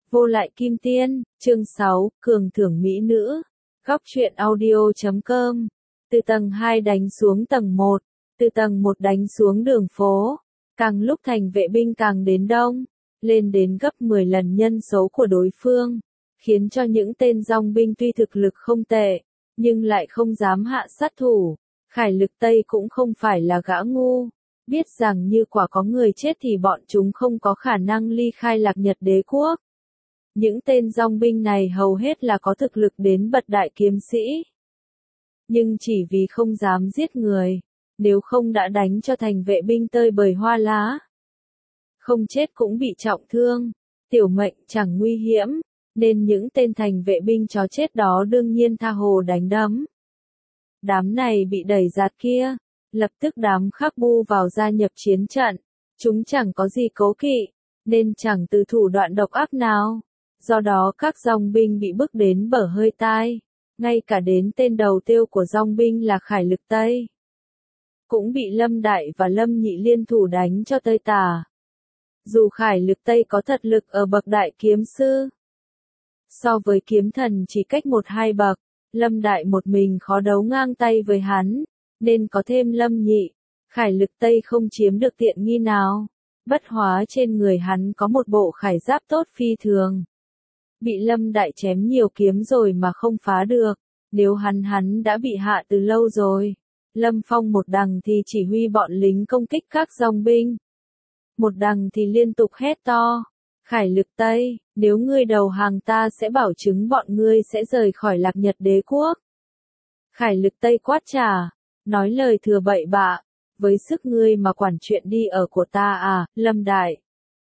Vô lại kim tiên, chương 6, cường thưởng mỹ nữ. Góc truyện audio.com. Từ tầng 2 đánh xuống tầng 1, từ tầng 1 đánh xuống đường phố. Càng lúc thành vệ binh càng đến đông, lên đến gấp 10 lần nhân số của đối phương, khiến cho những tên dòng binh tuy thực lực không tệ, nhưng lại không dám hạ sát thủ. Khải Lực Tây cũng không phải là gã ngu, biết rằng như quả có người chết thì bọn chúng không có khả năng ly khai Lạc Nhật Đế quốc. Những tên dòng binh này hầu hết là có thực lực đến bậc đại kiếm sĩ. Nhưng chỉ vì không dám giết người, nếu không đã đánh cho thành vệ binh tơi bời hoa lá. Không chết cũng bị trọng thương, tiểu mệnh chẳng nguy hiểm, nên những tên thành vệ binh chó chết đó đương nhiên tha hồ đánh đấm. Đám này bị đẩy giạt kia, lập tức đám khác bu vào gia nhập chiến trận, chúng chẳng có gì cố kỵ, nên chẳng từ thủ đoạn độc ác nào. Do đó các dòng binh bị bức đến bở hơi tai, ngay cả đến tên đầu tiêu của dòng binh là Khải Lực Tây cũng bị Lâm Đại và Lâm Nhị liên thủ đánh cho tơi tả. Dù Khải Lực Tây có thật lực ở bậc đại kiếm sư, so với kiếm thần chỉ cách 1-2 bậc, Lâm Đại một mình khó đấu ngang tay với hắn, nên có thêm Lâm Nhị, Khải Lực Tây không chiếm được tiện nghi nào. Bất hóa trên người hắn có một bộ khải giáp tốt phi thường. Bị Lâm Đại chém nhiều kiếm rồi mà không phá được, nếu hắn đã bị hạ từ lâu rồi. Lâm Phong một đằng thì chỉ huy bọn lính công kích các dòng binh, một đằng thì liên tục hét to, Khải Lực Tây, nếu ngươi đầu hàng ta sẽ bảo chứng bọn ngươi sẽ rời khỏi Lạc Nhật Đế quốc. Khải Lực Tây quát trả, nói lời thừa bậy bạ, với sức ngươi mà quản chuyện đi ở của ta à, Lâm Đại.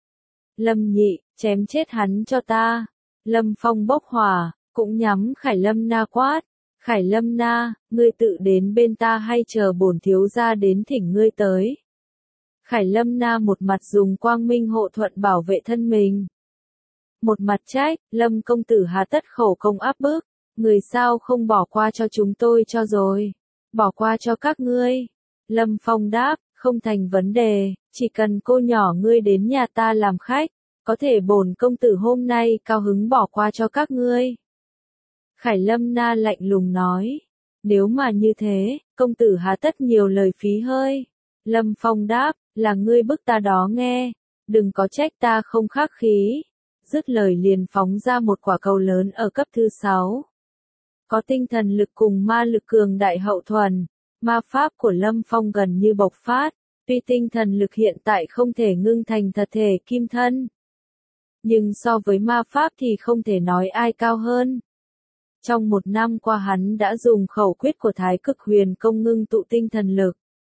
Lâm Nhị, chém chết hắn cho ta. Lâm Phong bốc hỏa, cũng nhắm Khải Lâm Na quát, Khải Lâm Na, ngươi tự đến bên ta hay chờ bổn thiếu gia đến thỉnh ngươi tới. Khải Lâm Na một mặt dùng quang minh hộ thuận bảo vệ thân mình, một mặt trách, Lâm công tử hà tất khẩu công áp bức, người sao không bỏ qua cho chúng tôi cho rồi, bỏ qua cho các ngươi. Lâm Phong đáp, không thành vấn đề, chỉ cần cô nhỏ ngươi đến nhà ta làm khách, có thể bổn công tử hôm nay cao hứng bỏ qua cho các ngươi. Khải Lâm Na lạnh lùng nói, nếu mà như thế, công tử hà tất nhiều lời phí hơi. Lâm Phong đáp, là ngươi bức ta đó nghe, đừng có trách ta không khách khí. Dứt lời liền phóng ra một quả cầu lớn ở cấp thứ 6. Có tinh thần lực cùng ma lực cường đại hậu thuần, ma pháp của Lâm Phong gần như bộc phát, tuy tinh thần lực hiện tại không thể ngưng thành thật thể kim thân, nhưng so với ma pháp thì không thể nói ai cao hơn. Trong 1 năm qua hắn đã dùng khẩu quyết của Thái Cực Huyền Công ngưng tụ tinh thần lực.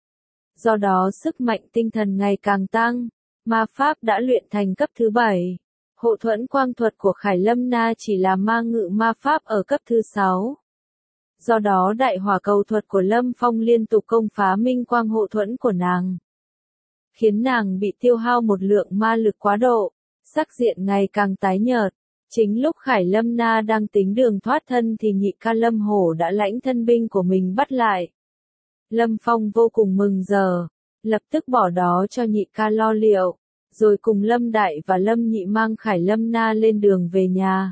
Do đó sức mạnh tinh thần ngày càng tăng, ma pháp đã luyện thành cấp thứ 7. Hộ thuẫn quang thuật của Khải Lâm Na chỉ là ma ngự ma pháp ở cấp thứ 6. Do đó đại hỏa cầu thuật của Lâm Phong liên tục công phá minh quang hộ thuẫn của nàng, khiến nàng bị tiêu hao một lượng ma lực quá độ, sắc diện ngày càng tái nhợt. Chính lúc Khải Lâm Na đang tính đường thoát thân thì nhị ca Lâm Hổ đã lãnh thân binh của mình bắt lại. Lâm Phong vô cùng mừng giờ, lập tức bỏ đó cho nhị ca lo liệu, rồi cùng Lâm Đại và Lâm Nhị mang Khải Lâm Na lên đường về nhà.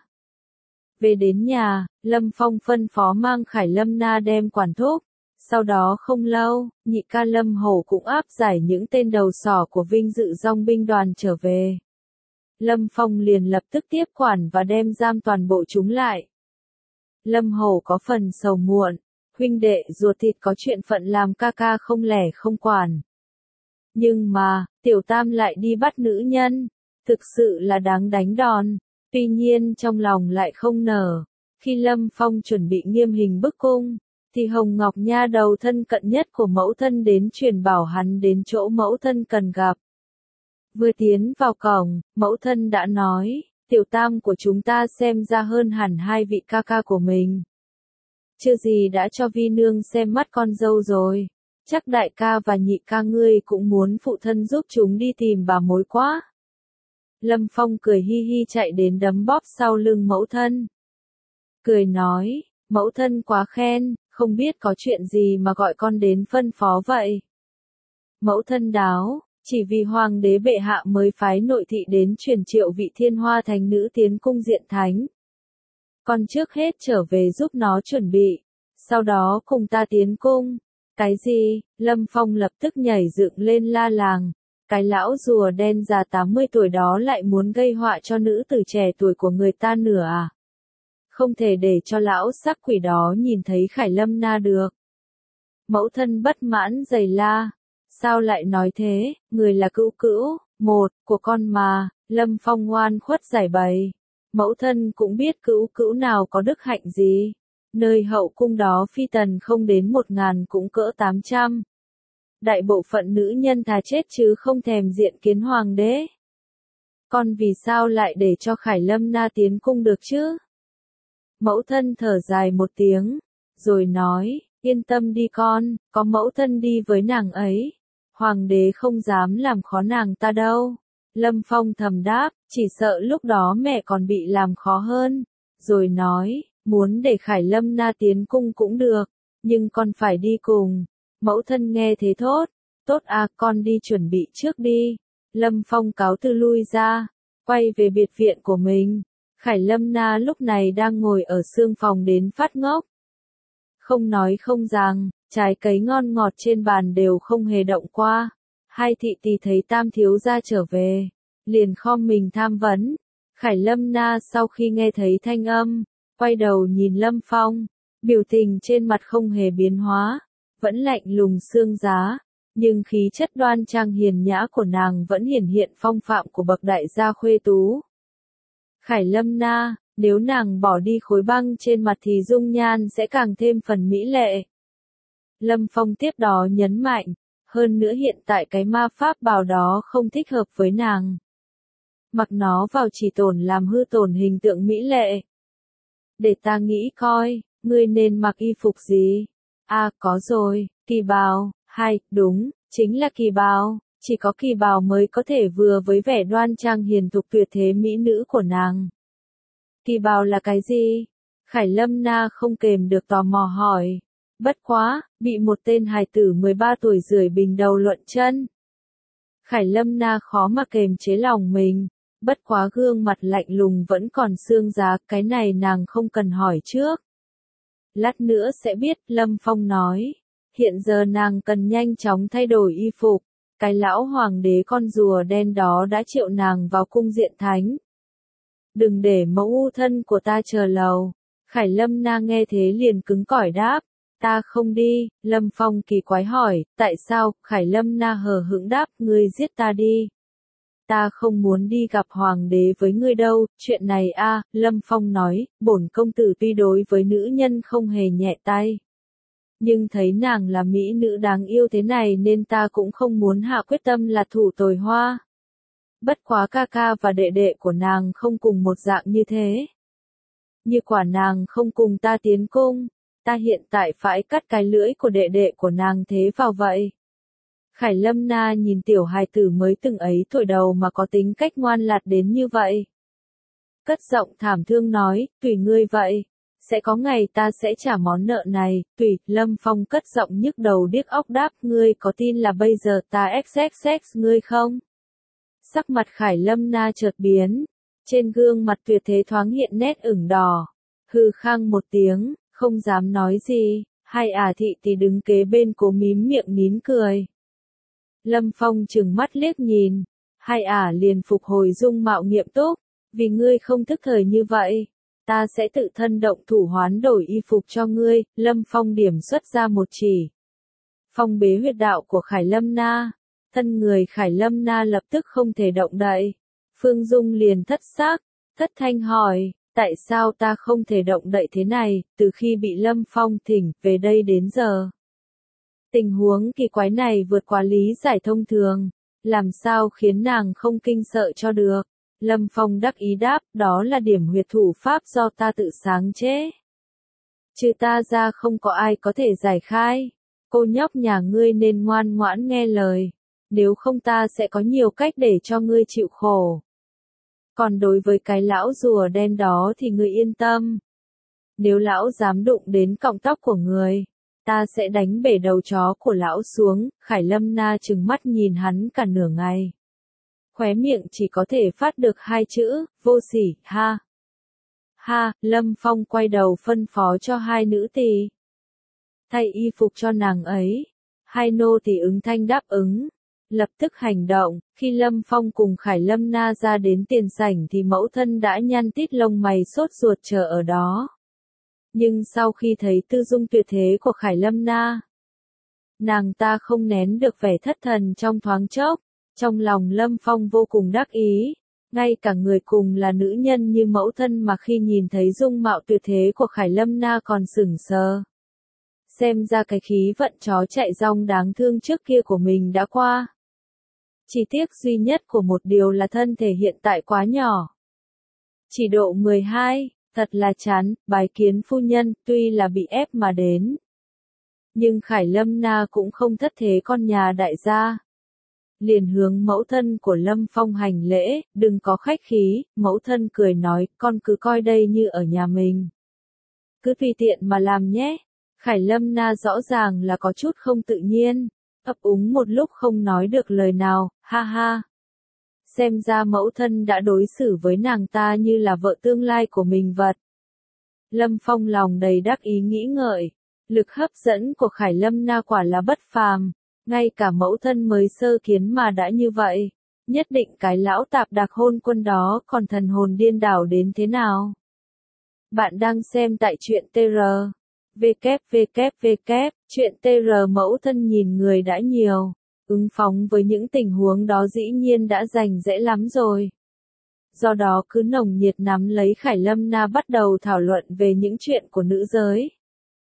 Về đến nhà, Lâm Phong phân phó mang Khải Lâm Na đem quản thúc. Sau đó không lâu, nhị ca Lâm Hổ cũng áp giải những tên đầu sỏ của vinh dự dòng binh đoàn trở về. Lâm Phong liền lập tức tiếp quản và đem giam toàn bộ chúng lại. Lâm Hổ có phần sầu muộn, huynh đệ ruột thịt có chuyện phận làm ca ca không lẻ không quản. Nhưng mà, Tiểu Tam lại đi bắt nữ nhân, thực sự là đáng đánh đòn, tuy nhiên trong lòng lại không nở. Khi Lâm Phong chuẩn bị nghiêm hình bức cung, thì Hồng Ngọc Nha đầu thân cận nhất của mẫu thân đến truyền bảo hắn đến chỗ mẫu thân cần gặp. Vừa tiến vào cổng, mẫu thân đã nói, Tiểu Tam của chúng ta xem ra hơn hẳn 2 vị ca ca của mình. Chưa gì đã cho vi nương xem mắt con dâu rồi, chắc đại ca và nhị ca ngươi cũng muốn phụ thân giúp chúng đi tìm bà mối quá. Lâm Phong cười hi hi chạy đến đấm bóp sau lưng mẫu thân. Cười nói, mẫu thân quá khen, không biết có chuyện gì mà gọi con đến phân phó vậy. Mẫu thân đáo, Chỉ vì hoàng đế bệ hạ mới phái nội thị đến truyền triệu vị Thiên Hoa Thánh nữ tiến cung diện thánh. Con trước hết trở về giúp nó chuẩn bị, sau đó cùng ta tiến cung. Cái gì? Lâm Phong lập tức nhảy dựng lên la làng. Cái lão rùa đen già 80 tuổi đó lại muốn gây họa cho nữ tử trẻ tuổi của người ta nữa à? Không thể để cho lão sắc quỷ đó nhìn thấy Khải Lâm Na được. Mẫu thân bất mãn giày la. Sao lại nói thế, người là cữu cữu, một, của con mà, Lâm Phong ngoan khuất giải bày. Mẫu thân cũng biết cữu cữu nào có đức hạnh gì. Nơi hậu cung đó phi tần không đến 1000 cũng cỡ 800. Đại bộ phận nữ nhân thà chết chứ không thèm diện kiến hoàng đế. Con vì sao lại để cho Khải Lâm Na tiến cung được chứ? Mẫu thân thở dài một tiếng, rồi nói, yên tâm đi con, có mẫu thân đi với nàng ấy. Hoàng đế không dám làm khó nàng ta đâu. Lâm Phong thầm đáp, chỉ sợ lúc đó mẹ còn bị làm khó hơn. Rồi nói, muốn để Khải Lâm Na tiến cung cũng được, nhưng con phải đi cùng. Mẫu thân nghe thế thốt, tốt à, con đi chuẩn bị trước đi. Lâm Phong cáo từ lui ra, quay về biệt viện của mình. Khải Lâm Na lúc này đang ngồi ở sương phòng đến phát ngốc. Không nói không rằng, trái cây ngon ngọt trên bàn đều không hề động qua. Hai thị tỳ thấy tam thiếu gia trở về, liền khom mình tham vấn. Khải Lâm Na sau khi nghe thấy thanh âm, quay đầu nhìn Lâm Phong, biểu tình trên mặt không hề biến hóa, vẫn lạnh lùng xương giá, nhưng khí chất đoan trang hiền nhã của nàng vẫn hiển hiện phong phạm của bậc đại gia khuê tú. Khải Lâm Na, nếu nàng bỏ đi khối băng trên mặt thì dung nhan sẽ càng thêm phần mỹ lệ. Lâm Phong tiếp đó nhấn mạnh, hơn nữa hiện tại cái ma pháp bào đó không thích hợp với nàng. Mặc nó vào chỉ tổn làm hư tổn hình tượng mỹ lệ. Để ta nghĩ coi, ngươi nên mặc y phục gì? À, có rồi, kỳ bào, hay, đúng, chính là kỳ bào, chỉ có kỳ bào mới có thể vừa với vẻ đoan trang hiền thục tuyệt thế mỹ nữ của nàng. Kỳ bào là cái gì? Khải Lâm Na không kềm được tò mò hỏi. Bất quá, bị một tên hài tử 13 tuổi rưởi bình đầu luận chân. Khải Lâm Na khó mà kềm chế lòng mình, bất quá gương mặt lạnh lùng vẫn còn xương giá, cái này nàng không cần hỏi trước. Lát nữa sẽ biết, Lâm Phong nói. Hiện giờ nàng cần nhanh chóng thay đổi y phục, cái lão hoàng đế con rùa đen đó đã triệu nàng vào cung diện thánh. Đừng để mẫu u thân của ta chờ lâu. Khải Lâm Na nghe thế liền cứng cỏi đáp. Ta không đi. Lâm Phong kỳ quái hỏi, tại sao? Khải Lâm Na hờ hững đáp, ngươi giết ta đi. Ta không muốn đi gặp hoàng đế với ngươi đâu, chuyện này a, Lâm Phong nói, bổn công tử tuy đối với nữ nhân không hề nhẹ tay. Nhưng thấy nàng là mỹ nữ đáng yêu thế này nên ta cũng không muốn hạ quyết tâm là thủ tồi hoa. Bất quá ca ca và đệ đệ của nàng không cùng một dạng như thế. Như quả nàng không cùng ta tiến cung, ta hiện tại phải cắt cái lưỡi của đệ đệ của nàng thế vào vậy. Khải Lâm Na nhìn tiểu hài tử mới từng ấy tuổi đầu mà có tính cách ngoan lạt đến như vậy. Cất giọng thảm thương nói, tùy ngươi vậy. Sẽ có ngày ta sẽ trả món nợ này, tùy. Lâm Phong cất giọng nhức đầu điếc óc đáp, ngươi có tin là bây giờ ta xxx ngươi không? Sắc mặt Khải Lâm Na chợt biến, trên gương mặt tuyệt thế thoáng hiện nét ửng đỏ. Hừ khang một tiếng, không dám nói gì, hai thị thì đứng kế bên cố mím miệng nín cười. Lâm Phong trừng mắt liếc nhìn, hai liền phục hồi dung mạo nghiệm túc, vì ngươi không thức thời như vậy, ta sẽ tự thân động thủ hoán đổi y phục cho ngươi. Lâm Phong điểm xuất ra một chỉ. Phong bế huyệt đạo của Khải Lâm Na, thân người Khải Lâm Na lập tức không thể động đậy. Phương Dung liền thất xác, thất thanh hỏi, tại sao ta không thể động đậy thế này, từ khi bị Lâm Phong thỉnh về đây đến giờ. Tình huống kỳ quái này vượt quá lý giải thông thường, làm sao khiến nàng không kinh sợ cho được. Lâm Phong đắc ý đáp, đó là điểm huyệt thủ pháp do ta tự sáng chế. Trừ ta ra không có ai có thể giải khai. Cô nhóc nhà ngươi nên ngoan ngoãn nghe lời, nếu không ta sẽ có nhiều cách để cho ngươi chịu khổ. Còn đối với cái lão rùa đen đó thì ngươi yên tâm. Nếu lão dám đụng đến cọng tóc của người, Ta sẽ đánh bể đầu chó của lão xuống. Khải Lâm Na trừng mắt nhìn hắn cả nửa ngày. Khóe miệng chỉ có thể phát được hai chữ, vô sỉ, ha. Ha, Lâm Phong quay đầu phân phó cho hai nữ tỳ thay y phục cho nàng ấy. Hai nô tỳ ứng thanh đáp ứng, lập tức hành động. Khi Lâm Phong cùng Khải Lâm Na ra đến tiền sảnh thì mẫu thân đã nhăn tít lông mày sốt ruột chờ ở đó. Nhưng sau khi thấy tư dung tuyệt thế của Khải Lâm Na, nàng ta không nén được vẻ thất thần trong thoáng chốc. Trong lòng Lâm Phong vô cùng đắc ý, ngay cả người cùng là nữ nhân như mẫu thân mà khi nhìn thấy dung mạo tuyệt thế của Khải Lâm Na còn sửng sờ. Xem ra cái khí vận chó chạy rong đáng thương trước kia của mình đã qua. Chỉ tiếc duy nhất của một điều là thân thể hiện tại quá nhỏ. Chỉ độ 12, thật là chán, bái kiến phu nhân, tuy là bị ép mà đến. Nhưng Khải Lâm Na cũng không thất thế con nhà đại gia. Liền hướng mẫu thân của Lâm Phong hành lễ, đừng có khách khí, mẫu thân cười nói, con cứ coi đây như ở nhà mình. Cứ tùy tiện mà làm nhé. Khải Lâm Na rõ ràng là có chút không tự nhiên, ấp úng một lúc không nói được lời nào, ha ha. Xem ra mẫu thân đã đối xử với nàng ta như là vợ tương lai của mình vật. Lâm Phong lòng đầy đắc ý nghĩ ngợi, lực hấp dẫn của Khải Lâm Na quả là bất phàm, ngay cả mẫu thân mới sơ kiến mà đã như vậy, nhất định cái lão tạp đạc hôn quân đó còn thần hồn điên đảo đến thế nào. Bạn đang xem tại truyện TR. www. Chuyện TR mẫu thân nhìn người đã nhiều, ứng phóng với những tình huống đó dĩ nhiên đã rành rẽ lắm rồi. Do đó cứ nồng nhiệt nắm lấy Khải Lâm Na bắt đầu thảo luận về những chuyện của nữ giới.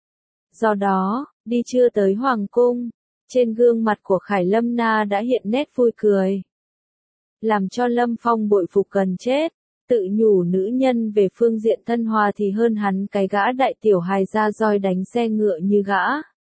Do đó, đi chưa tới Hoàng cung, trên gương mặt của Khải Lâm Na đã hiện nét vui cười. Làm cho Lâm Phong bội phục gần chết. Tự nhủ nữ nhân về phương diện thân hòa thì hơn hắn cái gã đại tiểu hài ra roi đánh xe ngựa như gã.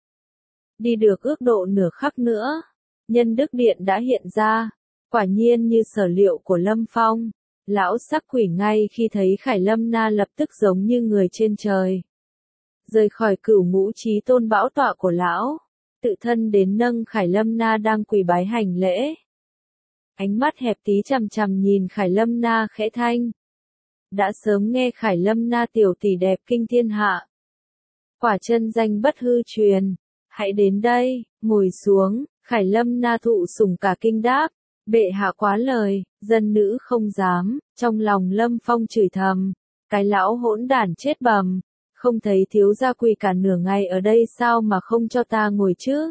Đi được ước độ nửa khắc nữa, nhân đức điện đã hiện ra, quả nhiên như sở liệu của Lâm Phong. Lão sắc quỷ ngay khi thấy Khải Lâm Na lập tức giống như người trên trời. Rời khỏi cửu ngũ chí tôn bảo tọa của lão, tự thân đến nâng Khải Lâm Na đang quỳ bái hành lễ. Ánh mắt hẹp tí chằm chằm nhìn Khải Lâm Na khẽ thanh. Đã sớm nghe Khải Lâm Na tiểu tỷ đẹp kinh thiên hạ. Quả chân danh bất hư truyền. Hãy đến đây, ngồi xuống. Khải Lâm Na thụ sủng cả kinh đáp. Bệ hạ quá lời, dân nữ không dám. Trong lòng Lâm Phong chửi thầm. Cái lão hỗn đản chết bầm. Không thấy thiếu gia quỳ cả nửa ngày ở đây sao mà không cho ta ngồi chứ?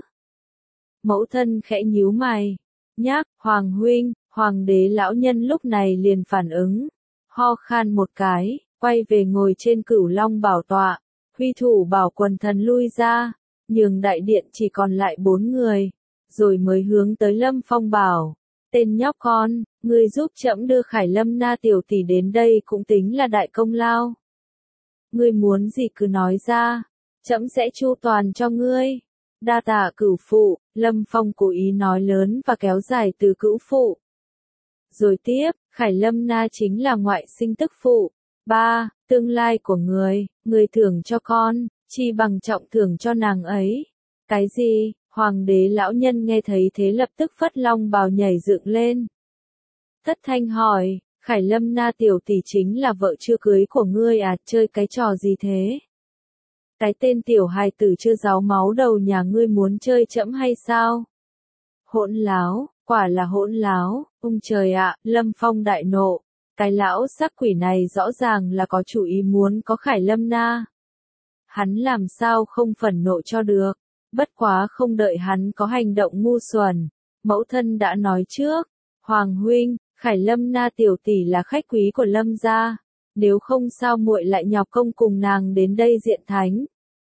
Mẫu thân khẽ nhíu mày. Nhác, Hoàng huynh, Hoàng đế lão nhân lúc này liền phản ứng. Ho khan một cái, quay về ngồi trên cửu long bảo tọa. Huy thủ bảo quần thần lui ra, nhường đại điện chỉ còn lại 4 người. Rồi mới hướng tới Lâm Phong bảo. Tên nhóc con, ngươi giúp trẫm đưa Khải Lâm Na tiểu tỷ đến đây cũng tính là đại công lao. Ngươi muốn gì cứ nói ra, trẫm sẽ chu toàn cho ngươi. Đa tạ cửu phụ, Lâm Phong cố ý nói lớn và kéo dài từ cửu phụ. Rồi tiếp, Khải Lâm Na chính là ngoại sinh tức phụ. 3. Tương lai của người thưởng cho con, chi bằng trọng thưởng cho nàng ấy. Cái gì? Hoàng đế lão nhân nghe thấy thế lập tức phất long bào nhảy dựng lên. Thất thanh hỏi, Khải Lâm Na tiểu tỷ chính là vợ chưa cưới của ngươi à, chơi cái trò gì thế? Cái tên tiểu hài tử chưa ráo máu đầu nhà ngươi muốn chơi trẫm hay sao? Hỗn láo, quả là hỗn láo, ông trời ạ, Lâm Phong đại nộ. Cái lão sắc quỷ này rõ ràng là có chủ ý muốn có Khải Lâm Na. Hắn làm sao không phẫn nộ cho được, bất quá không đợi hắn có hành động ngu xuẩn. Mẫu thân đã nói trước, Hoàng huynh, Khải Lâm Na tiểu tỷ là khách quý của Lâm gia, nếu không sao muội lại nhọc công cùng nàng đến đây diện thánh.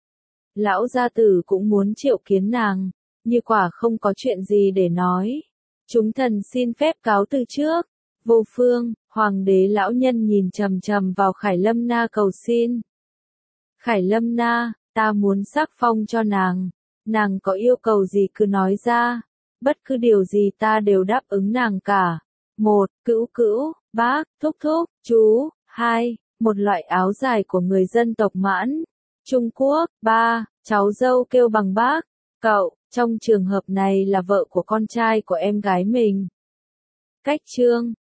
Lão gia tử cũng muốn triệu kiến nàng, như quả không có chuyện gì để nói. Chúng thần xin phép cáo từ trước. Vô phương, Hoàng đế lão nhân nhìn trầm trầm vào Khải Lâm Na cầu xin. Khải Lâm Na, ta muốn sắc phong cho nàng có yêu cầu gì cứ nói ra, bất cứ điều gì ta đều đáp ứng nàng cả. 1. Cữu cữu, bác, thúc thúc, chú. 2. Một loại áo dài của người dân tộc Mãn, Trung Quốc. 3. Cháu dâu kêu bằng bác, cậu, trong trường hợp này là vợ của con trai của em gái mình. Cách chương